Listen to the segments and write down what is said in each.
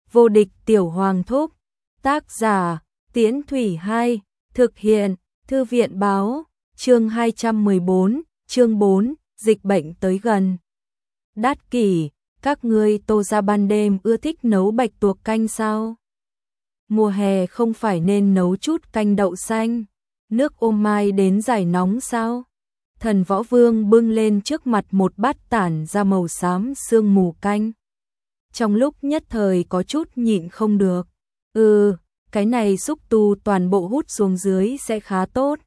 Vô địch tiểu hoàng thúc. Tác giả Tiễn Thủy 2. Thực hiện Thư viện báo. Chương 214. Chương 4. Dịch bệnh tới gần. Đát Kỷ, các ngươi Tô gia ban đêm ưa thích nấu bạch tuộc canh sao? Mùa hè không phải nên nấu chút canh đậu xanh, nước ô mai đến giải nóng sao? Thần Võ Vương bưng lên trước mặt một bát tản ra màu xám sương mù canh. Trong lúc nhất thời có chút nhịn không được. Cái này xúc tu toàn bộ hút xuống dưới sẽ khá tốt.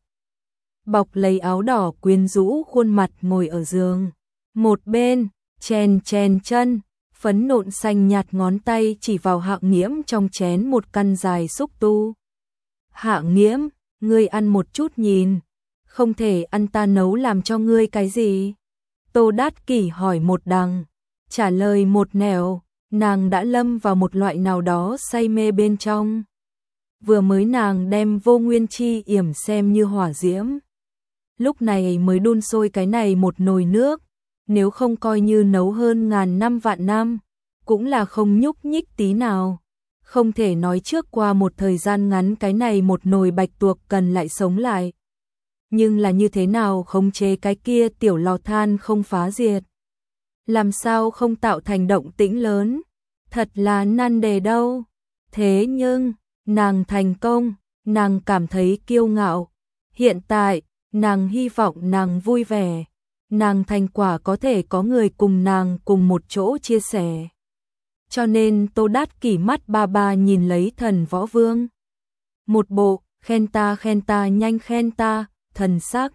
Bọc lấy áo đỏ quyến rũ khuôn mặt ngồi ở giường. Một bên, chèn chân, phấn nộn xanh nhạt ngón tay chỉ vào Hạ Nghiễm trong chén một căn dài xúc tu. Hạ Nghiễm, ngươi ăn một chút nhìn. Không thể ăn ta nấu làm cho ngươi cái gì? Tô Đát Kỷ hỏi một đằng, trả lời một nẻo, nàng đã lâm vào một loại nào đó say mê bên trong. Vừa mới nàng đem Vô Nguyên Chi yểm xem như hỏa diễm. Lúc này mới đun sôi cái này một nồi nước, nếu không coi như nấu hơn ngàn năm vạn năm, cũng là không nhúc nhích tí nào. Không thể nói trước qua một thời gian ngắn cái này một nồi bạch tuộc cần lại sống lại. Nhưng là như thế nào khống chế cái kia tiểu lò than không phá diệt? Làm sao không tạo thành động tĩnh lớn? Thật là nan đề đâu. Thế nhưng, nàng thành công, nàng cảm thấy kiêu ngạo. Hiện tại, nàng hy vọng nàng vui vẻ. Nàng thành quả có thể có người cùng nàng cùng một chỗ chia sẻ. Cho nên Tô Đát Kỷ mắt ba ba nhìn lấy Thần Võ Vương. Một bộ, khen ta nhanh khen ta, thần sắc.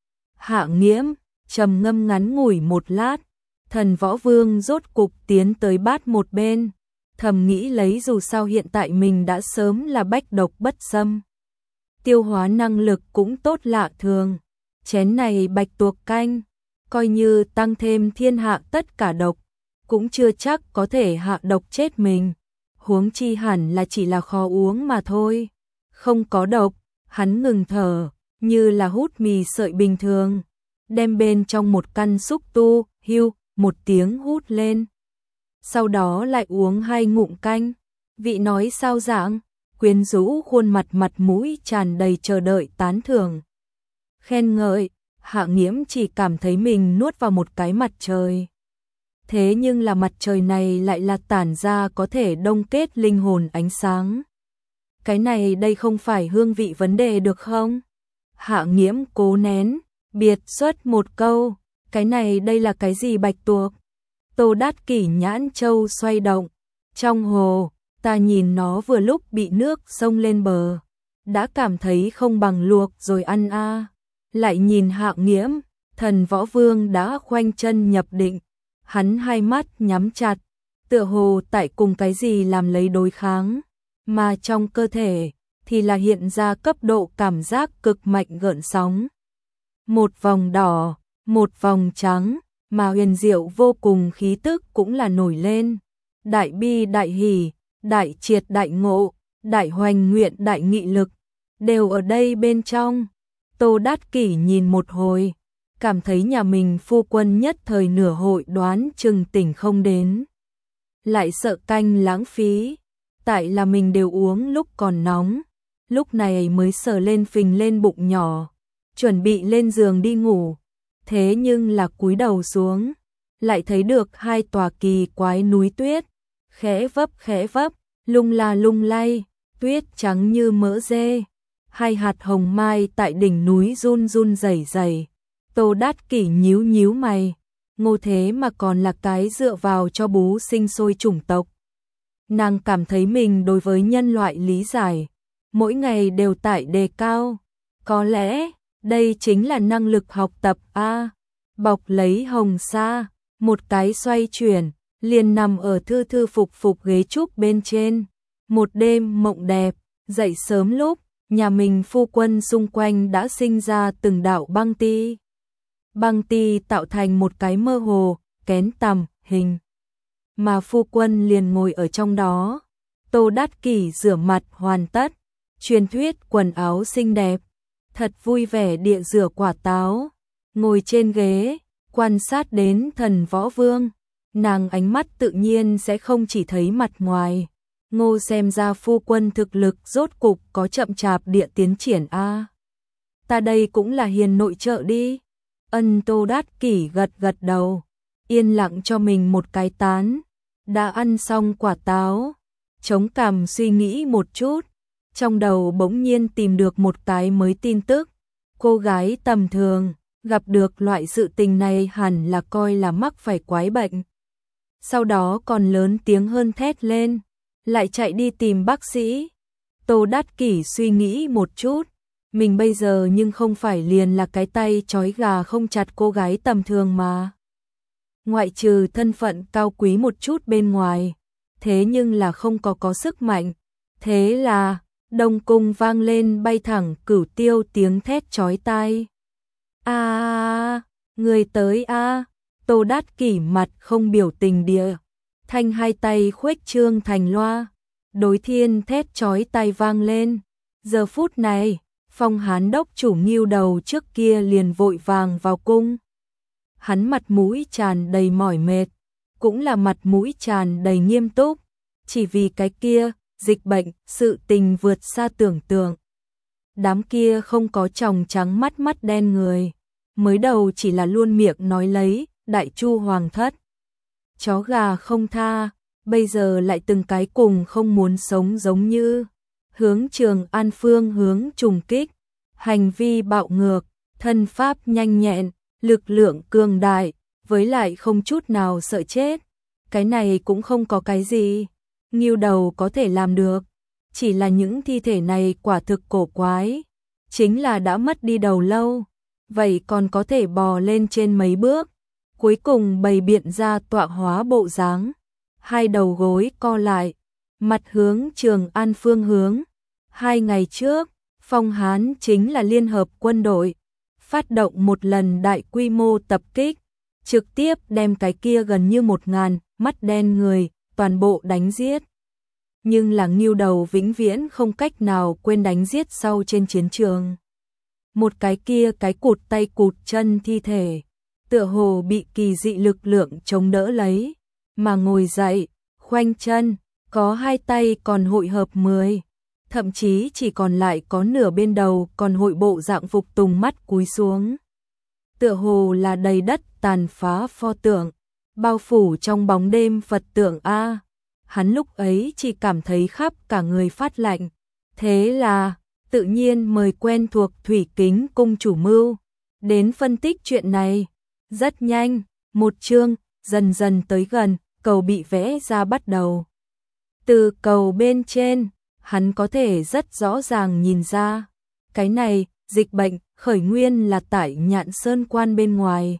Hạ Nghiễm, trầm ngâm ngắn ngủi một lát, Thần Võ Vương rốt cục tiến tới bát một bên, thầm nghĩ lấy dù sao hiện tại mình đã sớm là bách độc bất xâm. Tiêu hóa năng lực cũng tốt lạ thường, chén này bạch tuộc canh, coi như tăng thêm thiên hạ tất cả độc, cũng chưa chắc có thể hạ độc chết mình, huống chi hẳn là chỉ là khó uống mà thôi, không có độc. Hắn ngừng thở, như là hút mì sợi bình thường, đem bên trong một căn xúc tu, hưu, một tiếng hút lên. Sau đó lại uống 2 ngụm canh, vị nói sao dạng, quyến rũ khuôn mặt mũi tràn đầy chờ đợi tán thưởng. Khen ngợi, Hạ Nghiễm chỉ cảm thấy mình nuốt vào một cái mặt trời. Thế nhưng là mặt trời này lại là tản ra có thể đông kết linh hồn ánh sáng. Cái này đây không phải hương vị vấn đề được không? Hạ Nghiễm cố nén, biệt xuất một câu, cái này đây là cái gì bạch tuộc? Tô Đát Kỷ nhãn châu xoay động, trong hồ, ta nhìn nó vừa lúc bị nước sông lên bờ, đã cảm thấy không bằng luộc rồi ăn a. Lại nhìn Hạ Nghiễm, Thần Võ Vương đã khoanh chân nhập định, hắn hai mắt nhắm chặt, tựa hồ tại cùng cái gì làm lấy đối kháng. Mà trong cơ thể thì là hiện ra cấp độ cảm giác cực mạnh gợn sóng. Một vòng đỏ, một vòng trắng, mà huyền diệu vô cùng khí tức cũng là nổi lên. Đại bi đại hỷ, đại triệt đại ngộ, đại hoành nguyện đại nghị lực, đều ở đây bên trong. Tô Đát Kỷ nhìn một hồi, cảm thấy nhà mình phu quân nhất thời nửa hội đoán chừng tỉnh không đến. Lại sợ canh lãng phí. Tại là mình đều uống lúc còn nóng, lúc này mới sờ lên phình lên bụng nhỏ, chuẩn bị lên giường đi ngủ, thế nhưng là cúi đầu xuống, lại thấy được 2 tòa kỳ quái núi tuyết, khẽ vấp, lung la lung lay, tuyết trắng như mỡ dê, 2 hạt hồng mai tại đỉnh núi run run rẩy rẩy. Tô Đát Kỷ nhíu mày, ngô thế mà còn là cái dựa vào cho bú sinh sôi chủng tộc. Nàng cảm thấy mình đối với nhân loại lý giải, mỗi ngày đều tại đề cao. Có lẽ, đây chính là năng lực học tập a. Bọc lấy hồng sa, một cái xoay chuyển, liền nằm ở thư phục ghế trúc bên trên. Một đêm mộng đẹp, dậy sớm lúc, nhà mình phu quân xung quanh đã sinh ra từng đạo băng ti. Băng ti tạo thành một cái mơ hồ, kén tằm, hình. Mà phu quân liền ngồi ở trong đó. Tô Đát Kỷ rửa mặt hoàn tất, truyền thuyết quần áo xinh đẹp, thật vui vẻ địa rửa quả táo, ngồi trên ghế, quan sát đến Thần Võ Vương, nàng ánh mắt tự nhiên sẽ không chỉ thấy mặt ngoài, Ngô xem ra phu quân thực lực rốt cục có chậm chạp địa tiến triển a. Ta đây cũng là hiền nội trợ đi. Tô Đát Kỷ gật gật đầu, yên lặng cho mình một cái tán. Đã ăn xong quả táo, chống cằm suy nghĩ một chút, trong đầu bỗng nhiên tìm được một cái mới tin tức. Cô gái tầm thường, gặp được loại sự tình này hẳn là coi là mắc phải quái bệnh. Sau đó còn lớn tiếng hơn thét lên, lại chạy đi tìm bác sĩ. Tô Đát Kỷ suy nghĩ một chút, mình bây giờ nhưng không phải liền là cái tay trói gà không chặt cô gái tầm thường mà. Ngoại trừ thân phận cao quý một chút bên ngoài, thế nhưng là không có sức mạnh. Thế là, Đông Cung vang lên bay thẳng cửu tiêu tiếng thét chói tai. Người tới a. Tô Đát Kỷ mặt không biểu tình địa, thanh hai tay khuếch trương thành loa, đối thiên thét chói tai vang lên. Giờ phút này, Phong Hán đốc chủ Ngưu Đầu trước kia liền vội vàng vào cung. Hắn mặt mũi tràn đầy mỏi mệt, cũng là mặt mũi tràn đầy nghiêm túc, chỉ vì cái kia, dịch bệnh, sự tình vượt xa tưởng tượng. Đám kia không có tròng trắng mắt mắt đen người, mới đầu chỉ là luôn miệng nói lấy, đại chu hoàng thất. Chó gà không tha, bây giờ lại từng cái cùng không muốn sống giống như, hướng Trường An phương hướng trùng kích, hành vi bạo ngược, thân pháp nhanh nhẹn, lực lượng cường đại, với lại không chút nào sợ chết. Cái này cũng không có cái gì Ngưu Đầu có thể làm được, chỉ là những thi thể này quả thực cổ quái, chính là đã mất đi đầu lâu, vậy còn có thể bò lên trên mấy bước, cuối cùng bày biện ra tọa hóa bộ dáng, hai đầu gối co lại, mặt hướng Trường An phương hướng. 2 ngày trước, Phong Hán chính là liên hợp quân đội, phát động một lần đại quy mô tập kích, trực tiếp đem cái kia gần như 1000 mắt đen người, toàn bộ đánh giết. Nhưng là Ngưu Đầu vĩnh viễn không cách nào quên đánh giết sau trên chiến trường. Một cái kia cái cụt tay cụt chân thi thể, tựa hồ bị kỳ dị lực lượng chống đỡ lấy, mà ngồi dậy, khoanh chân, có 2 tay còn hội hợp 10. Thậm chí chỉ còn lại có nửa bên đầu còn hội bộ dạng phục tùng mắt cúi xuống. Tựa hồ là đầy đất tàn phá pho tượng, bao phủ trong bóng đêm Phật tượng a. Hắn lúc ấy chỉ cảm thấy khắp cả người phát lạnh. Thế là, tự nhiên mời quen thuộc Thủy Kính cung chủ mưu, đến phân tích chuyện này. Rất nhanh, một chương, dần dần tới gần, cầu bị vẽ ra bắt đầu. Từ cầu bên trên, hắn có thể rất rõ ràng nhìn ra, cái này, dịch bệnh, khởi nguyên là tại Nhạn Sơn quan bên ngoài.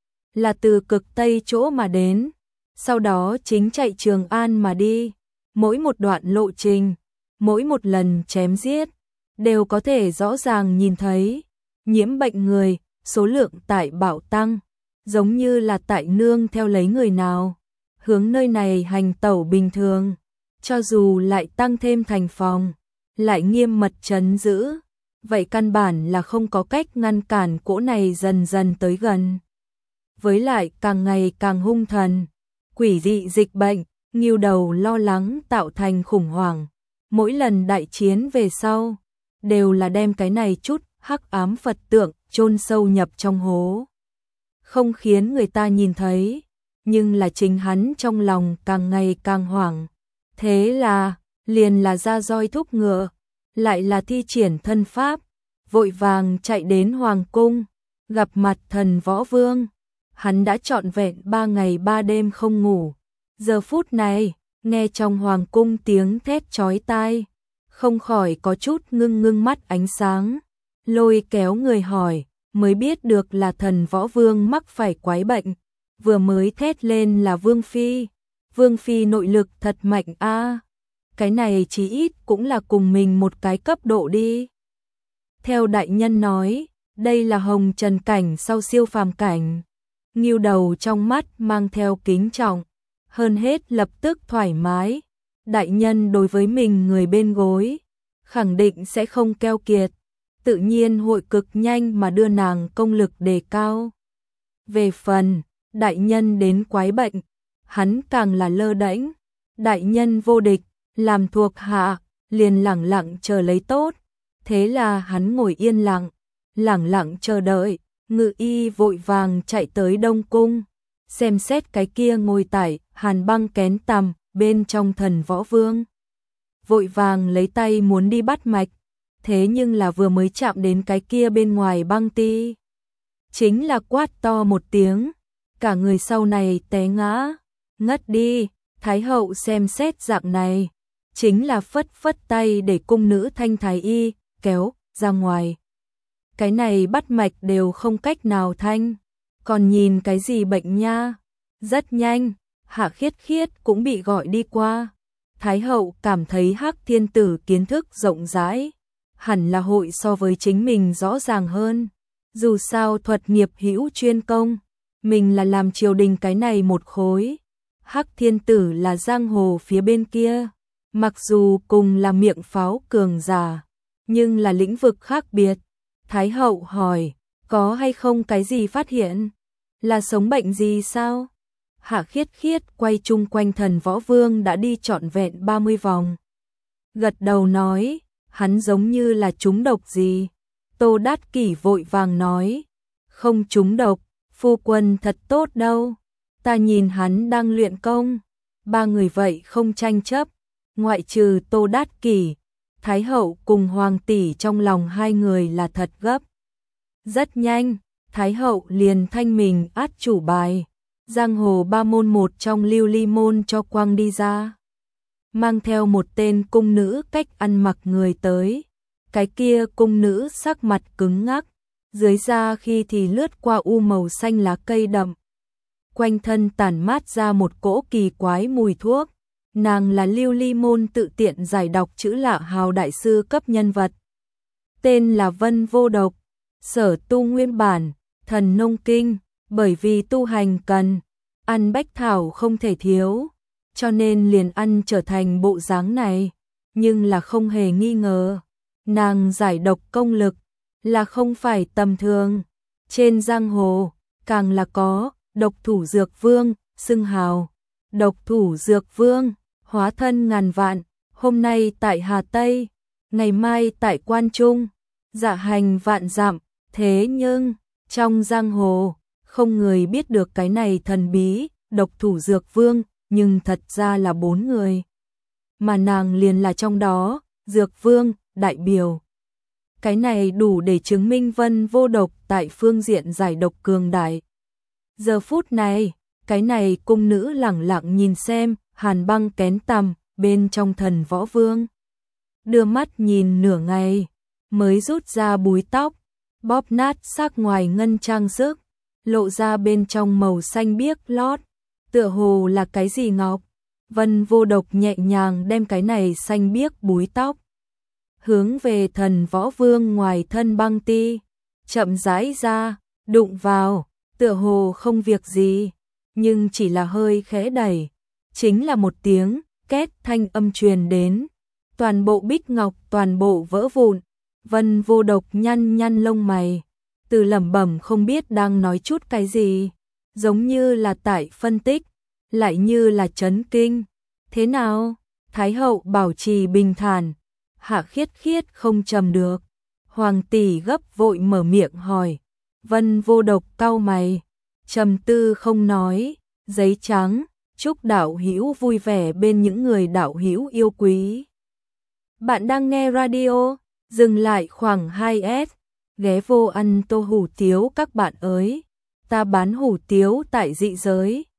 Là từ cực Tây chỗ mà đến, sau đó chính chạy Trường An mà đi. Mỗi một đoạn lộ trình, mỗi một lần chém giết, đều có thể rõ ràng nhìn thấy, nhiễm bệnh người, số lượng tại bạo tăng, giống như là tại nương theo lấy người nào, hướng nơi này hành tẩu bình thường. Cho dù lại tăng thêm thành phòng, lại nghiêm mật trấn giữ, vậy căn bản là không có cách ngăn cản cỗ này dần dần tới gần. Với lại càng ngày càng hung thần, quỷ dị dịch bệnh, Ngưu Đầu lo lắng tạo thành khủng hoảng. Mỗi lần đại chiến về sau, đều là đem cái này chút hắc ám Phật tượng chôn sâu nhập trong hố. Không khiến người ta nhìn thấy, nhưng là chính hắn trong lòng càng ngày càng hoảng. Thế là, liền là ra roi thúc ngựa, lại là thi triển thân pháp, vội vàng chạy đến Hoàng cung, gặp mặt Thần Võ Vương. Hắn đã trọn vẹn 3 ngày 3 đêm không ngủ. Giờ phút này, nghe trong Hoàng cung tiếng thét chói tai, không khỏi có chút ngưng mắt ánh sáng. Lôi kéo người hỏi, mới biết được là Thần Võ Vương mắc phải quái bệnh, vừa mới thét lên là Vương Phi. Vương Phi nội lực thật mạnh a. Cái này chí ít cũng là cùng mình một cái cấp độ đi. Theo đại nhân nói, đây là hồng trần cảnh sau siêu phàm cảnh. Ngưu Đầu trong mắt mang theo kính trọng, hơn hết lập tức thoải mái. Đại nhân đối với mình người bên gối, khẳng định sẽ không keo kiệt, tự nhiên hội cực nhanh mà đưa nàng công lực đề cao. Về phần, đại nhân đến quái bệnh, hắn càng là lơ đễnh, đại nhân vô địch, làm thuộc hạ, liền lẳng lặng chờ lấy tốt. Thế là hắn ngồi yên lặng, lẳng lặng chờ đợi. Ngự y vội vàng chạy tới Đông Cung, xem xét cái kia ngồi tại hàn băng kén tằm bên trong Thần Võ Vương. Vội vàng lấy tay muốn đi bắt mạch, thế nhưng là vừa mới chạm đến cái kia bên ngoài băng ti, chính là quát to một tiếng, cả người sau này té ngã, ngất đi. Thái hậu xem xét dạng này, chính là phất phất tay để cung nữ Thanh Thái Y kéo ra ngoài. Cái này bắt mạch đều không cách nào thanh, còn nhìn cái gì bệnh nha. Rất nhanh, Hạ Khiết Khiết cũng bị gọi đi qua. Thái hậu cảm thấy Hắc Thiên Tử kiến thức rộng rãi, hẳn là hội so với chính mình rõ ràng hơn. Dù sao thuật nghiệp hữu chuyên công, mình là làm triều đình cái này một khối. Hắc Thiên Tử là giang hồ phía bên kia, mặc dù cùng là miệng pháo cường giả, nhưng là lĩnh vực khác biệt. Thái hậu hỏi, có hay không cái gì phát hiện? Là sống bệnh gì sao? Hạ Khiết Khiết quay chung quanh Thần Võ Vương đã đi trọn vẹn 30 vòng. Gật đầu nói, hắn giống như là trúng độc gì. Tô Đát Kỷ vội vàng nói, không trúng độc, phu quân thật tốt đâu. Ta nhìn hắn đang luyện công. Ba người vậy không tranh chấp, ngoại trừ Tô Đát Kỷ, Thái hậu cùng Hoàng tỷ trong lòng hai người là thật gấp. Rất nhanh, Thái hậu liền thanh mình át chủ bài, giang hồ ba môn một trong Lưu Ly môn cho quang đi ra, mang theo một tên cung nữ cách ăn mặc người tới. Cái kia cung nữ sắc mặt cứng ngắc, dưới da khi thì lướt qua u màu xanh lá cây đậm, quanh thân tản mát ra một cỗ kỳ quái mùi thuốc. Nàng là Lưu Ly môn tự tiện giải đọc chữ Lạ Hào đại sư cấp nhân vật, tên là Vân Vô Độc, sở tu nguyên bản Thần Nông Kinh, bởi vì tu hành cần ăn bách thảo không thể thiếu, cho nên liền ăn trở thành bộ dáng này. Nhưng là không hề nghi ngờ, nàng giải độc công lực là không phải tầm thường. Trên giang hồ càng là có Độc Thủ Dược Vương xưng hào. Độc Thủ Dược Vương hóa thân ngàn vạn, hôm nay tại Hà Tây, ngày mai tại Quan Trung, dạ hành vạn dặm. Thế nhưng trong giang hồ không người biết được cái này thần bí Độc Thủ Dược Vương, nhưng thật ra là 4 người, mà nàng liền là trong đó Dược Vương đại biểu. Cái này đủ để chứng minh Vân Vô Độc tại phương diện giải độc cường đại. Giờ phút này, cái này cung nữ lẳng lặng nhìn xem hàn băng kén tằm bên trong Thần Võ Vương, đưa mắt nhìn nửa ngày, mới rút ra búi tóc, bóp nát sắc ngoài ngân trang sức, lộ ra bên trong màu xanh biếc lót, tựa hồ là cái gì ngọc. Vân Vô Độc nhẹ nhàng đem cái này xanh biếc búi tóc hướng về Thần Võ Vương ngoài thân băng ti, chậm rãi ra, đụng vào, tựa hồ không việc gì, nhưng chỉ là hơi khẽ đẩy, chính là một tiếng két thanh âm truyền đến, toàn bộ bích ngọc toàn bộ vỡ vụn. Vân Vô Độc nhăn nhăn lông mày, từ lẩm bẩm không biết đang nói chút cái gì, giống như là tại phân tích, lại như là chấn kinh. Thế nào? Thái hậu bảo trì bình thản, Hạ Khiết Khiết không trầm được. Hoàng tỷ gấp vội mở miệng hỏi. Vân Vô Độc cau mày, trầm tư không nói. Giấy trắng, chúc đạo hữu vui vẻ bên những người đạo hữu yêu quý. Bạn đang nghe radio, dừng lại khoảng 2S, ghé vô ăn tô hủ tiếu các bạn ơi. Ta bán hủ tiếu tại dị giới.